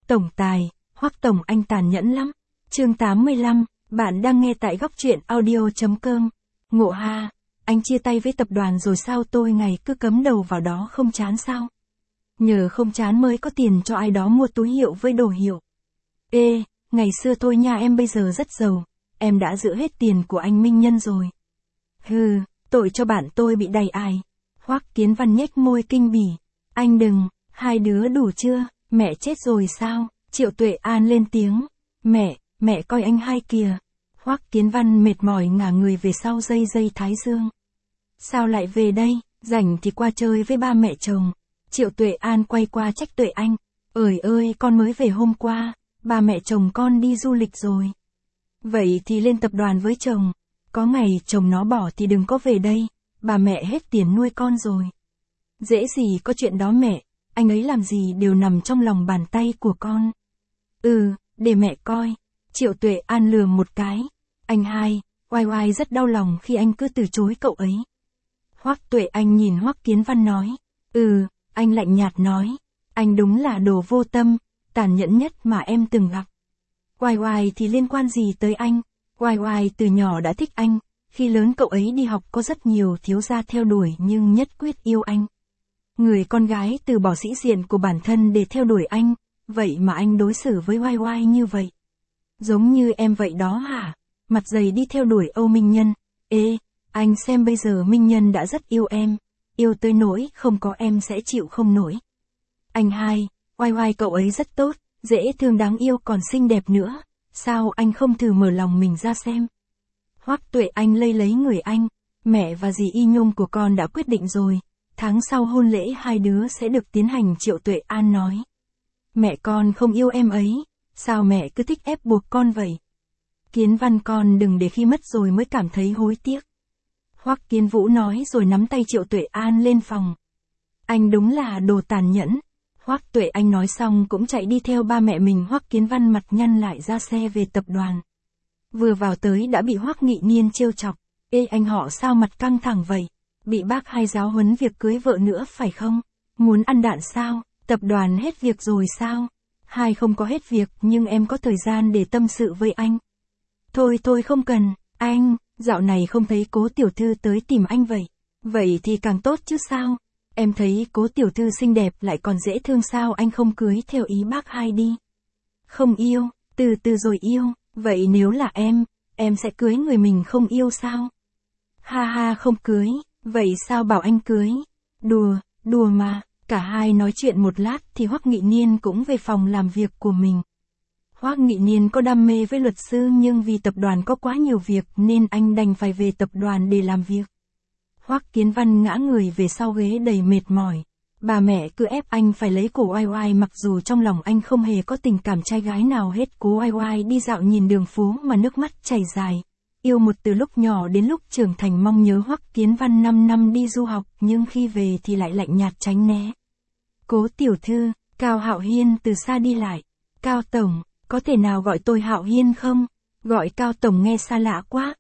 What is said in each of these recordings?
Tổng tài, Hoắc Tổng anh tàn nhẫn lắm. Chương 85, bạn đang nghe tại góc truyện audio.com. Ngộ ha, anh chia tay với tập đoàn rồi sao, tôi ngày cứ cấm đầu vào đó không chán sao? Nhờ không chán mới có tiền cho ai đó mua túi hiệu với đồ hiệu. Ê, ngày xưa thôi nha, em bây giờ rất giàu, em đã giữ hết tiền của anh Minh Nhân rồi. Hừ, tội cho bạn tôi bị đầy ai. Hoắc Kiến Văn nhếch môi kinh bỉ. Anh đừng, hai đứa đủ chưa, mẹ chết rồi sao? Triệu Tuệ An lên tiếng. Mẹ coi anh hai kìa. Hoắc Kiến Văn mệt mỏi ngả người về sau dây thái dương. Sao lại về đây, rảnh thì qua chơi với ba mẹ chồng. Triệu Tuệ An quay qua trách Tuệ Anh. Ơi con mới về hôm qua, ba mẹ chồng con đi du lịch rồi. Vậy thì lên tập đoàn với chồng. Có ngày chồng nó bỏ thì đừng có về đây, bà mẹ hết tiền nuôi con rồi. Dễ gì có chuyện đó mẹ, anh ấy làm gì đều nằm trong lòng bàn tay của con. Để mẹ coi. Triệu Tuệ An lườm một cái. Anh hai, oai rất đau lòng khi anh cứ từ chối cậu ấy. Hoắc Tuệ Anh nhìn Hoắc Kiến Văn nói. Anh lạnh nhạt nói. Anh đúng là đồ vô tâm, tàn nhẫn nhất mà em từng gặp. Oai thì liên quan gì tới anh? Oai từ nhỏ đã thích anh, khi lớn cậu ấy đi học có rất nhiều thiếu gia theo đuổi nhưng nhất quyết yêu anh. Người con gái từ bỏ sĩ diện của bản thân để theo đuổi anh, vậy mà anh đối xử với Oai như vậy. Giống như em vậy đó hả? Mặt dày đi theo đuổi Âu Minh Nhân. Ê, anh xem bây giờ Minh Nhân đã rất yêu em, yêu tới nỗi không có em sẽ chịu không nổi. Anh hai, Oai cậu ấy rất tốt, dễ thương đáng yêu còn xinh đẹp nữa, sao anh không thử mở lòng mình ra xem? Hoắc Tuệ Anh lấy người anh, mẹ và dì Y Nhung của con đã quyết định rồi, tháng sau hôn lễ hai đứa sẽ được tiến hành. Triệu Tuệ An nói. Mẹ con không yêu em ấy, sao mẹ cứ thích ép buộc con vậy? Kiến Văn con đừng để khi mất rồi mới cảm thấy hối tiếc. Hoắc Kiến Vũ nói rồi nắm tay Triệu Tuệ An lên phòng. Anh đúng là đồ tàn nhẫn. Hoắc Tuệ Anh nói xong cũng chạy đi theo ba mẹ mình. Hoắc Kiến Văn mặt nhăn lại ra xe về tập đoàn. Vừa vào tới đã bị Hoắc Nghị Niên trêu chọc. Ê anh họ sao mặt căng thẳng vậy? Bị bác hai giáo huấn việc cưới vợ nữa phải không? Muốn ăn đạn sao? Tập đoàn hết việc rồi sao? Hai không có hết việc nhưng em có thời gian để tâm sự với anh. Thôi không cần, anh, dạo này không thấy Cố tiểu thư tới tìm anh vậy. Vậy thì càng tốt chứ sao? Em thấy Cố tiểu thư xinh đẹp lại còn dễ thương, sao anh không cưới theo ý bác hai đi? Không yêu, từ từ rồi yêu, vậy nếu là em sẽ cưới người mình không yêu sao? Ha không cưới, vậy sao bảo anh cưới? Đùa mà. Cả hai nói chuyện một lát thì Hoắc Nghị Niên cũng về phòng làm việc của mình. Hoắc Nghị Niên có đam mê với luật sư nhưng vì tập đoàn có quá nhiều việc nên anh đành phải về tập đoàn để làm việc. Hoắc Kiến Văn ngã người về sau ghế đầy mệt mỏi. Bà mẹ cứ ép anh phải lấy cổ Oai mặc dù trong lòng anh không hề có tình cảm trai gái nào hết. Cố Oai đi dạo nhìn đường phố mà nước mắt chảy dài. Yêu một từ lúc nhỏ đến lúc trưởng thành, mong nhớ Hoắc Kiến Văn 5 năm đi du học nhưng khi về thì lại lạnh nhạt tránh né. Cố tiểu thư, Cao Hạo Hiên từ xa đi lại. Cao tổng, có thể nào gọi tôi Hạo Hiên không? Gọi Cao tổng nghe xa lạ quá.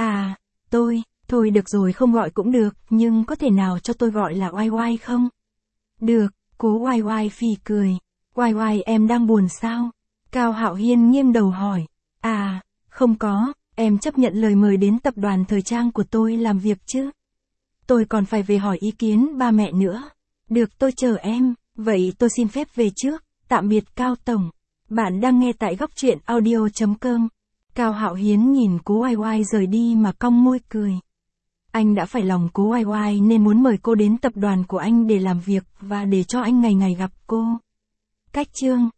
Thôi được rồi, không gọi cũng được, nhưng có thể nào cho tôi gọi là Oai không? Được, Cố Oai phì cười. Oai em đang buồn sao? Cao Hạo Hiên nghiêng đầu hỏi. Không có, em chấp nhận lời mời đến tập đoàn thời trang của tôi làm việc chứ? Tôi còn phải về hỏi ý kiến ba mẹ nữa. Được, tôi chờ em, vậy tôi xin phép về trước, tạm biệt Cao tổng. Bạn đang nghe tại góc truyện audio.com. Cao Hạo Hiên nhìn Cố Oai rời đi mà cong môi cười. Anh đã phải lòng Cố Oai nên muốn mời cô đến tập đoàn của anh để làm việc và để cho anh ngày ngày gặp cô. Cách chương